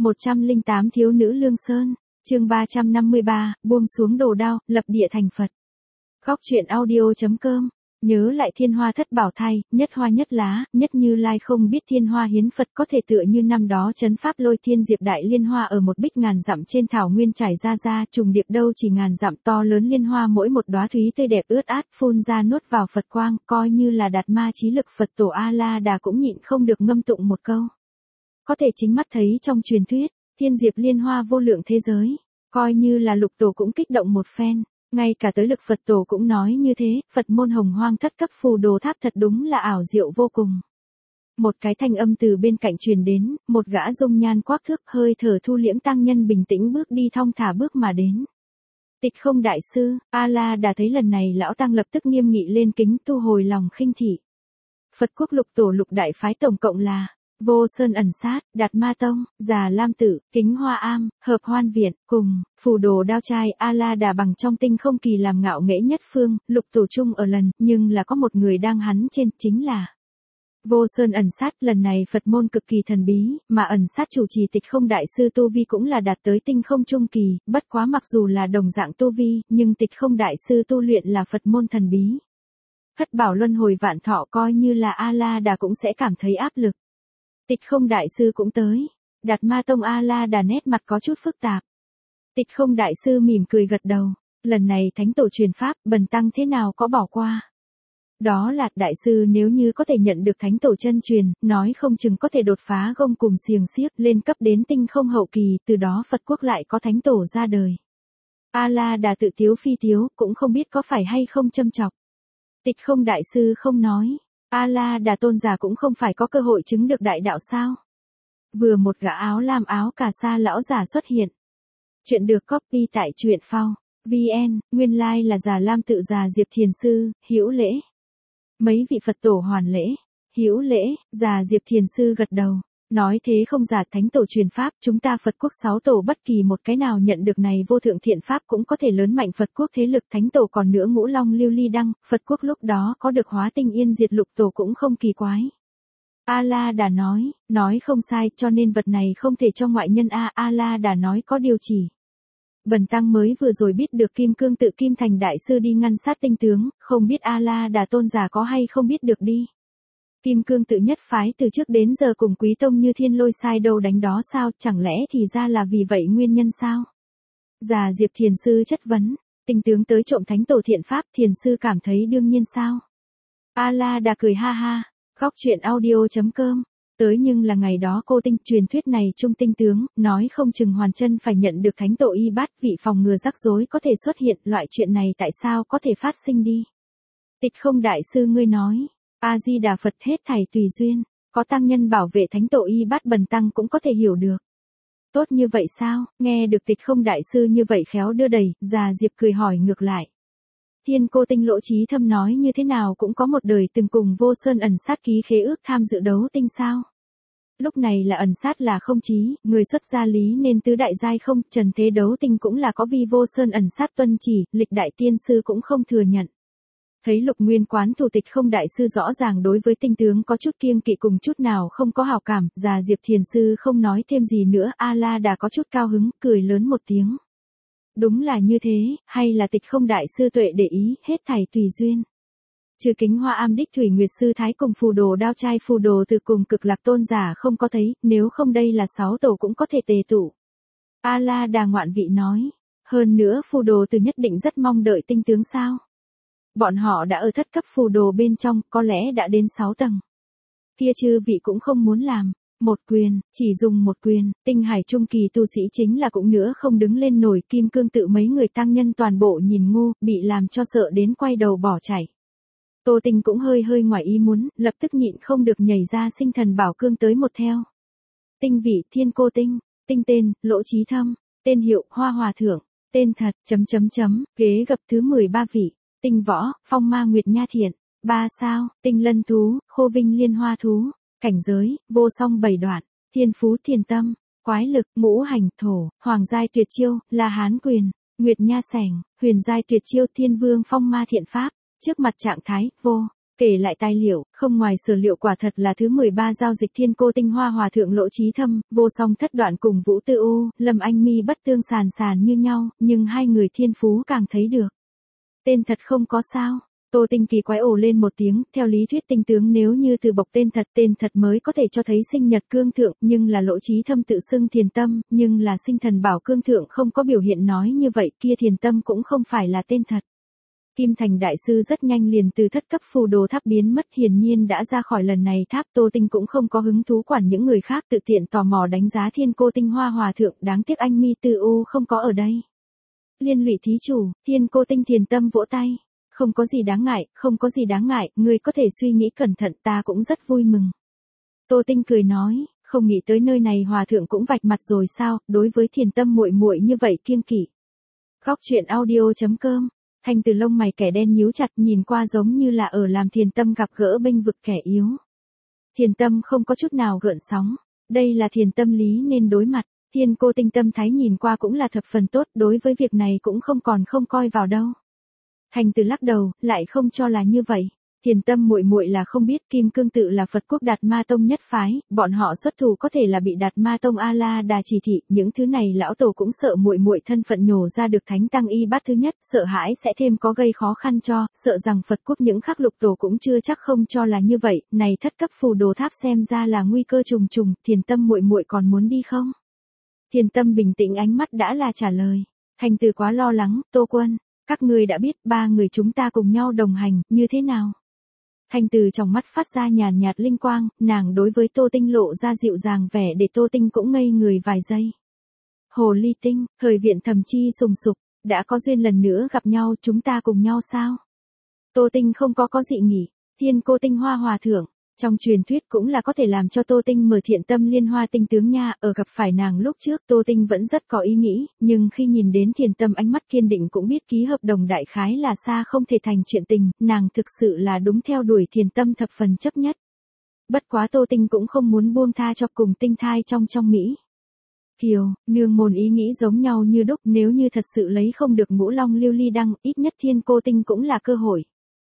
108 Thiếu nữ Lương Sơn, chương 353, buông xuống đồ đao, lập địa thành Phật. Góc truyện audio.com. Nhớ lại Thiên Hoa Thất Bảo Thai, nhất hoa nhất lá, nhất Như Lai không biết Thiên Hoa hiến Phật có thể tựa như năm đó trấn pháp Lôi Thiên Diệp đại liên hoa ở một bích ngàn dặm trên thảo nguyên trải ra trùng điệp đâu chỉ ngàn dặm to lớn liên hoa mỗi một đóa thúy tươi đẹp ướt át phun ra nuốt vào Phật quang, coi như là đạt ma trí lực Phật tổ A La Đà cũng nhịn không được ngâm tụng một câu. Có thể chính mắt thấy trong truyền thuyết, Thiên Diệp liên hoa vô lượng thế giới, coi như là lục tổ cũng kích động một phen. Ngay cả tới lực Phật tổ cũng nói như thế, Phật môn Hồng Hoang thất cấp phù đồ tháp thật đúng là ảo diệu vô cùng. Một cái thanh âm từ bên cạnh truyền đến, một gã dung nhan quắc thước hơi thở thu liễm tăng nhân bình tĩnh bước đi thong thả bước mà đến. Tịch Không đại sư, A La Đà thấy lần này lão tăng lập tức nghiêm nghị lên kính tu hồi lòng khinh thị. Phật quốc lục tổ lục đại phái tổng cộng là Vô Sơn Ẩn Sát, Đạt Ma Tông, Già Lam Tử, Kính Hoa Am, Hợp Hoan Viện, cùng Phù Đồ Đao Trai A La Đà bằng trong tinh không kỳ làm ngạo nghễ nhất phương, lục tổ chung ở lần, nhưng là có một người đang hắn trên, chính là Vô Sơn Ẩn Sát. Lần này Phật môn cực kỳ thần bí, mà ẩn sát chủ trì Tịch Không đại sư tu vi cũng là đạt tới tinh không trung kỳ, bất quá mặc dù là đồng dạng tu vi, nhưng Tịch Không đại sư tu luyện là Phật môn thần bí. Thất bảo luân hồi vạn thọ coi như là A La Đà cũng sẽ cảm thấy áp lực. Tịch Không đại sư cũng tới. Đạt Ma Tông A La Đà nét mặt có chút phức tạp. Tịch Không đại sư mỉm cười gật đầu. Lần này thánh tổ truyền pháp, bần tăng thế nào có bỏ qua. Đó là đại sư nếu như có thể nhận được thánh tổ chân truyền, nói không chừng có thể đột phá gông cùng xiềng xiếc lên cấp đến tinh không hậu kỳ, từ đó Phật quốc lại có thánh tổ ra đời. A La Đà tự tiếu phi tiếu, cũng không biết có phải hay không châm chọc. Tịch Không đại sư không nói. A La Đà tôn giả cũng không phải có cơ hội chứng được đại đạo sao? Vừa một gã áo lam áo cà sa lão giả xuất hiện. Chuyện được copy tại truyện phao VN, nguyên lai là Già Lam Tự Già Diệp Thiền sư, hữu lễ. Mấy vị Phật tổ hoàn lễ, hữu lễ. Già Diệp Thiền sư gật đầu. Nói thế không giả thánh tổ truyền pháp, chúng ta Phật quốc 6 tổ bất kỳ một cái nào nhận được này vô thượng thiện pháp cũng có thể lớn mạnh Phật quốc thế lực. Thánh tổ còn nữa ngũ long lưu ly đăng, Phật quốc lúc đó có được hóa tinh yên diệt lục tổ cũng không kỳ quái. A La Đà nói không sai, cho nên vật này không thể cho ngoại nhân. A La Đà nói có điều chỉ. Bần tăng mới vừa rồi biết được Kim Cương Tự Kim Thành đại sư đi ngăn sát tinh tướng, không biết A La Đà tôn giả có hay không biết được đi. Kim Cương Tự nhất phái từ trước đến giờ cùng Quý Tông như Thiên Lôi sai đâu đánh đó sao, chẳng lẽ thì ra là vì vậy nguyên nhân sao? Già Diệp Thiền sư chất vấn, tinh tướng tới trộm thánh tổ thiện pháp, Thiền sư cảm thấy đương nhiên sao? A La Đà cười ha ha. Góc truyện audio.com. Tới nhưng là ngày đó cô tinh truyền thuyết này trung tinh tướng, nói không chừng hoàn chân phải nhận được thánh tổ y bát, vị phòng ngừa rắc rối có thể xuất hiện, loại chuyện này tại sao có thể phát sinh đi? Tịch Không đại sư ngươi nói. A Di Đà Phật, hết thảy tùy duyên, có tăng nhân bảo vệ thánh tổ y bát bần tăng cũng có thể hiểu được. Tốt như vậy sao? Nghe được Tịch Không đại sư như vậy khéo đưa đẩy, Già Diệp cười hỏi ngược lại. Thiên cô tinh Lỗ Chí Thâm nói như thế nào cũng có một đời từng cùng Vô Sơn Ẩn Sát ký khế ước tham dự đấu tinh sao? Lúc này là ẩn sát là không chí, người xuất gia lý nên tứ đại giai không, trần thế đấu tinh cũng là có vi Vô Sơn Ẩn Sát tuân chỉ, lịch đại tiên sư cũng không thừa nhận. Thấy Lục Nguyên Quán thủ Tịch Không đại sư rõ ràng đối với tinh tướng có chút kiêng kỵ cùng chút nào không có hảo cảm, Già Diệp Thiền sư không nói thêm gì nữa. A La Đà có chút cao hứng, cười lớn một tiếng. Đúng là như thế, hay là Tịch Không đại sư tuệ để ý, hết thảy tùy duyên. Trừ Kính Hoa Am đích Thủy Nguyệt sư thái cùng Phù Đồ Đao Trai Phù Đồ từ cùng Cực Lạc tôn giả không có thấy, nếu không đây là 6 tổ cũng có thể tề tụ. A La Đà ngoạn vị nói, hơn nữa Phù Đồ từ nhất định rất mong đợi tinh tướng sao? Bọn họ đã ở thất cấp phù đồ bên trong, có lẽ đã đến 6 tầng. Kia chư vị cũng không muốn làm. Một quyền, chỉ dùng một quyền, tinh hải trung kỳ tu sĩ chính là cũng nữa không đứng lên nổi. Kim Cương Tự mấy người tăng nhân toàn bộ nhìn ngu, bị làm cho sợ đến quay đầu bỏ chạy. Tô Tinh cũng hơi ngoài ý muốn, lập tức nhịn không được nhảy ra sinh thần bảo cương tới một theo. Tinh vị Thiên cô tinh, tinh tên, Lỗ Chí Thâm, tên hiệu Hoa Hòa Thượng, tên thật, ghế gập thứ 13 vị. Tinh võ, Phong Ma Nguyệt Nha Thiện, 3 sao, tinh lân thú, Khô Vinh Liên Hoa thú, cảnh giới, vô song 7 đoạn, thiên phú thiền tâm, quái lực, ngũ hành thổ, hoàng giai tuyệt chiêu, La Hán quyền, Nguyệt Nha sẻng, huyền giai tuyệt chiêu Thiên Vương Phong Ma Thiện pháp, trước mặt trạng thái, vô, Kể lại tài liệu, không ngoài sở liệu quả thật là thứ 13 giao dịch thiên cô tinh hoa hòa thượng Lộ Chí Thâm, vô song thất đoạn cùng Vũ Tư U, Lâm Anh Mi bất tương sàn sàn như nhau, nhưng hai người thiên phú càng thấy được. Tên thật không có sao. Tô Tinh kỳ quái ồ lên một tiếng, theo lý thuyết tinh tướng nếu như từ bộc tên thật mới có thể cho thấy sinh nhật cương thượng, nhưng là Lộ Chí Thâm tự xưng Thiền Tâm, nhưng là sinh thần bảo cương thượng không có biểu hiện nói như vậy, kia Thiền Tâm cũng không phải là tên thật. Kim Thành đại sư rất nhanh liền từ thất cấp phù đồ tháp biến mất, hiển nhiên đã ra khỏi lần này tháp. Tô Tinh cũng không có hứng thú quản những người khác, tự tiện tò mò đánh giá thiên cô tinh hoa hòa thượng, đáng tiếc anh Mi Tư U không có ở đây. Liên lụy thí chủ, thiên cô tinh Thiền Tâm vỗ tay. Không có gì đáng ngại, không có gì đáng ngại, ngươi có thể suy nghĩ cẩn thận, ta cũng rất vui mừng. Tô Tinh cười nói, không nghĩ tới nơi này hòa thượng cũng vạch mặt rồi sao, đối với Thiền Tâm muội muội như vậy kiêng kỵ. Góc truyện audio.com. Thanh Từ lông mày kẻ đen nhíu chặt, nhìn qua giống như là ở làm Thiền Tâm gặp gỡ bênh vực kẻ yếu. Thiền Tâm không có chút nào gợn sóng, đây là Thiền Tâm lý nên đối mặt. Thiên cô tinh tâm thái nhìn qua cũng là thập phần tốt, đối với việc này cũng không coi vào đâu. Thanh Từ lắc đầu, lại không cho là như vậy. Thiền Tâm muội muội là không biết Kim Cương tự là Phật quốc Đạt Ma tông nhất phái, bọn họ xuất thủ có thể là bị Đạt Ma tông A La Đà chỉ thị, những thứ này lão tổ cũng sợ muội muội thân phận nhổ ra được thánh tăng y bát thứ nhất, sợ hãi sẽ thêm có gây khó khăn cho, sợ rằng Phật quốc những khắc lục tổ cũng chưa chắc không cho là như vậy, này thất cấp phù đồ tháp xem ra là nguy cơ trùng trùng, Thiền Tâm muội muội còn muốn đi không? Thiền Tâm bình tĩnh ánh mắt đã là trả lời. Thanh Từ quá lo lắng, Tô Quân, các ngươi đã biết ba người chúng ta cùng nhau đồng hành, như thế nào? Thanh Từ trong mắt phát ra nhàn nhạt linh quang, nàng đối với Tô Tinh lộ ra dịu dàng vẻ để Tô Tinh cũng ngây người vài giây. Hồ ly tinh, thời viện thầm chi sùng sục, đã có duyên lần nữa gặp nhau, chúng ta cùng nhau sao? Tô Tinh không có dị nghị, thiên cô tinh hoa hòa thượng, trong truyền thuyết cũng là có thể làm cho Tô Tinh mở thiện tâm liên hoa tinh tướng nha, ở gặp phải nàng lúc trước Tô Tinh vẫn rất có ý nghĩ, nhưng khi nhìn đến Thiền Tâm ánh mắt kiên định cũng biết ký hợp đồng đại khái là xa không thể thành chuyện tình, nàng thực sự là đúng theo đuổi Thiền Tâm thập phần chấp nhất. Bất quá Tô Tinh cũng không muốn buông tha cho cùng tinh thai trong Mỹ. Kiều, nương môn ý nghĩ giống nhau như đúc, nếu như thật sự lấy không được Ngũ Long Lưu Ly đăng, ít nhất thiên cô tinh cũng là cơ hội.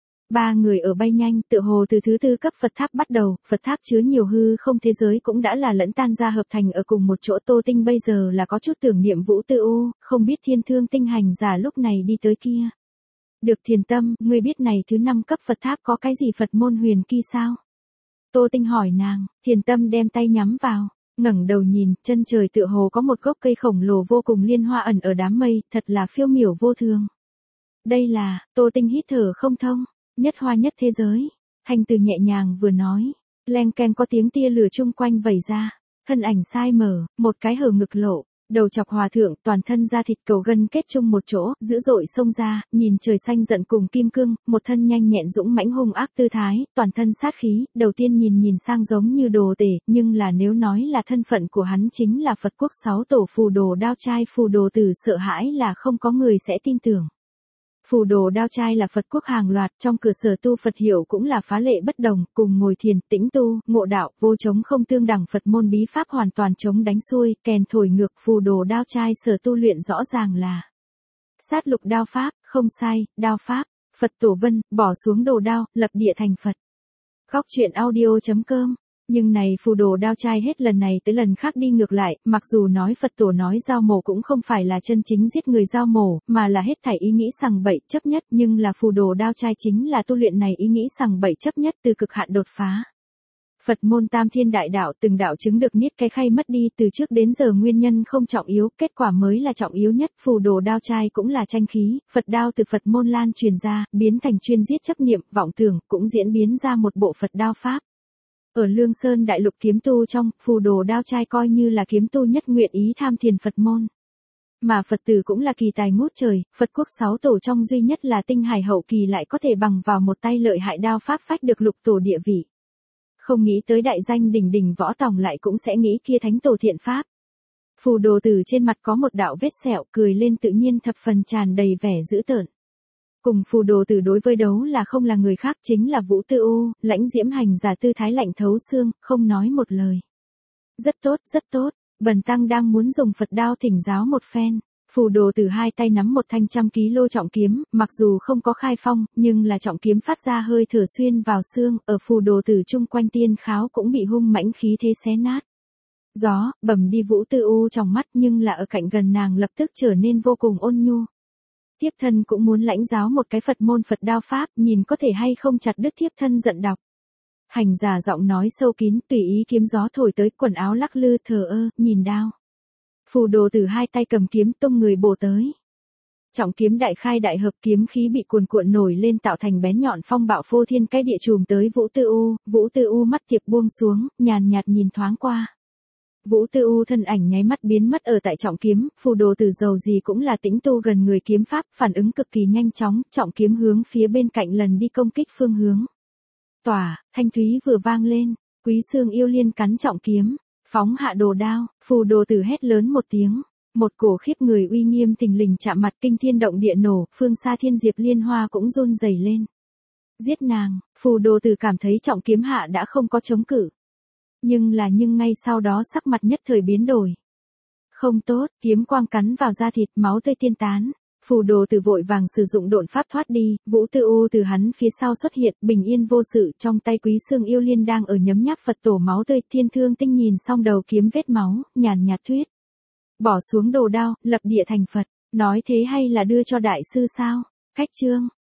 Ba người ở bay nhanh, tựa hồ từ thứ tư cấp Phật tháp bắt đầu, Phật tháp chứa nhiều hư không thế giới cũng đã là lẫn tan ra hợp thành ở cùng một chỗ. Tô Tinh bây giờ là có chút tưởng niệm Vũ Tư U, không biết Thiên Thương tinh hành giả lúc này đi tới kia. Được Thiền Tâm, ngươi biết này thứ 5 cấp Phật tháp có cái gì Phật môn huyền kỳ sao? Tô Tinh hỏi nàng, Thiền Tâm đem tay nhắm vào, ngẩng đầu nhìn, chân trời tựa hồ có một gốc cây khổng lồ vô cùng liên hoa ẩn ở đám mây, thật là phiêu miểu vô thường. Đây là, Tô Tinh hít thở không thông. Nhất hoa nhất thế giới. Thanh Từ nhẹ nhàng vừa nói. Leng keng có tiếng tia lửa chung quanh vẩy ra. Thân ảnh sai mở, một cái hở ngực lộ. Đầu chọc hòa thượng, toàn thân da thịt cầu gân kết chung một chỗ, dữ dội xông ra, nhìn trời xanh giận cùng kim cương, một thân nhanh nhẹn dũng mãnh hung ác tư thái, toàn thân sát khí, đầu tiên nhìn sang giống như đồ tể, nhưng là nếu nói là thân phận của hắn chính là Phật quốc 6 tổ phù đồ đao trai phù đồ tử, sợ hãi là không có người sẽ tin tưởng. Phù đồ đao trai là Phật quốc hàng loạt, trong cửa sở tu Phật hiệu cũng là phá lệ bất đồng, cùng ngồi thiền, tĩnh tu, ngộ đạo, vô chống không tương đẳng Phật môn bí pháp hoàn toàn chống đánh xuôi, kèn thổi ngược. Phù đồ đao trai sở tu luyện rõ ràng là sát lục đao pháp, không sai, đao pháp, Phật tổ vân, bỏ xuống đồ đao, lập địa thành Phật. Góc truyện audio.com. Nhưng này phù đồ đao trai hết lần này tới lần khác đi ngược lại, mặc dù nói Phật tổ nói giao mổ cũng không phải là chân chính giết người giao mổ, mà là hết thảy ý nghĩ sằng bậy chấp nhất, nhưng là phù đồ đao trai chính là tu luyện này ý nghĩ sằng bậy chấp nhất từ cực hạn đột phá. Phật môn tam thiên đại đạo từng đạo chứng được niết cái khay mất đi từ trước đến giờ nguyên nhân không trọng yếu, kết quả mới là trọng yếu nhất. Phù đồ đao trai cũng là tranh khí, Phật đao từ Phật môn lan truyền ra, biến thành chuyên giết chấp niệm, vọng tưởng, cũng diễn biến ra một bộ Phật đao pháp. Ở Lương Sơn đại lục kiếm tu trong, phù đồ đao trai coi như là kiếm tu nhất nguyện ý tham thiền Phật môn. Mà Phật tử cũng là kỳ tài ngút trời, Phật quốc 6 tổ trong duy nhất là tinh hải hậu kỳ lại có thể bằng vào một tay lợi hại đao pháp phách được lục tổ địa vị. Không nghĩ tới đại danh đỉnh đỉnh võ tòng lại cũng sẽ nghĩ kia thánh tổ thiện pháp. Phù đồ tử trên mặt có một đạo vết sẹo, cười lên tự nhiên thập phần tràn đầy vẻ dữ tợn. Cùng phù đồ tử đối với đấu là không là người khác chính là Vũ Tư U, lãnh diễm hành giả tư thái lạnh thấu xương, không nói một lời. Rất tốt, bần tăng đang muốn dùng Phật đao thỉnh giáo một phen. Phù đồ tử hai tay nắm một thanh 100 kg trọng kiếm, mặc dù không có khai phong, nhưng là trọng kiếm phát ra hơi thở xuyên vào xương, ở phù đồ tử chung quanh tiên kháo cũng bị hung mãnh khí thế xé nát. Gió, bầm đi Vũ Tư U trong mắt, nhưng là ở cạnh gần nàng lập tức trở nên vô cùng ôn nhu. Thiếp thân cũng muốn lãnh giáo một cái Phật môn Phật đao pháp, nhìn có thể hay không chặt đứt thiếp thân giận độc. Hành giả giọng nói sâu kín, tùy ý kiếm gió thổi tới, quần áo lắc lư thờ ơ, nhìn đao. Phù đồ tử hai tay cầm kiếm tung người bổ tới. Trọng kiếm đại khai đại hợp, kiếm khí bị cuồn cuộn nổi lên tạo thành bén nhọn phong bạo phô thiên cái địa chùm tới Vũ Tư U mắt tiệp buông xuống, nhàn nhạt nhìn thoáng qua. Vũ Tư U thân ảnh nháy mắt biến mất ở tại trọng kiếm, phù đồ tử dầu gì cũng là tĩnh tu gần người kiếm pháp, phản ứng cực kỳ nhanh chóng, trọng kiếm hướng phía bên cạnh lần đi công kích phương hướng. Tỏa, thanh thúy vừa vang lên, Quý Xương Yêu Liên cắn trọng kiếm, phóng hạ đồ đao, phù đồ tử hét lớn một tiếng, một cổ khiếp người uy nghiêm thình lình chạm mặt, kinh thiên động địa nổ, phương xa Thiên Diệp Liên Hoa cũng run rẩy lên. Giết nàng, phù đồ tử cảm thấy trọng kiếm hạ đã không có chống cự. Nhưng ngay sau đó sắc mặt nhất thời biến đổi. Không tốt, kiếm quang cắn vào da thịt, máu tươi tiên tán. Phù đồ tử vội vàng sử dụng độn pháp thoát đi, Vũ Tư U từ hắn phía sau xuất hiện, bình yên vô sự, trong tay Quý Xương Yêu Liên đang ở nhấm nháp Phật tổ máu tươi. Thiên Thương Tinh nhìn xong đầu kiếm vết máu, nhàn nhạt thuyết. Bỏ xuống đồ đao, lập địa thành Phật, nói thế hay là đưa cho đại sư sao? Cách chương.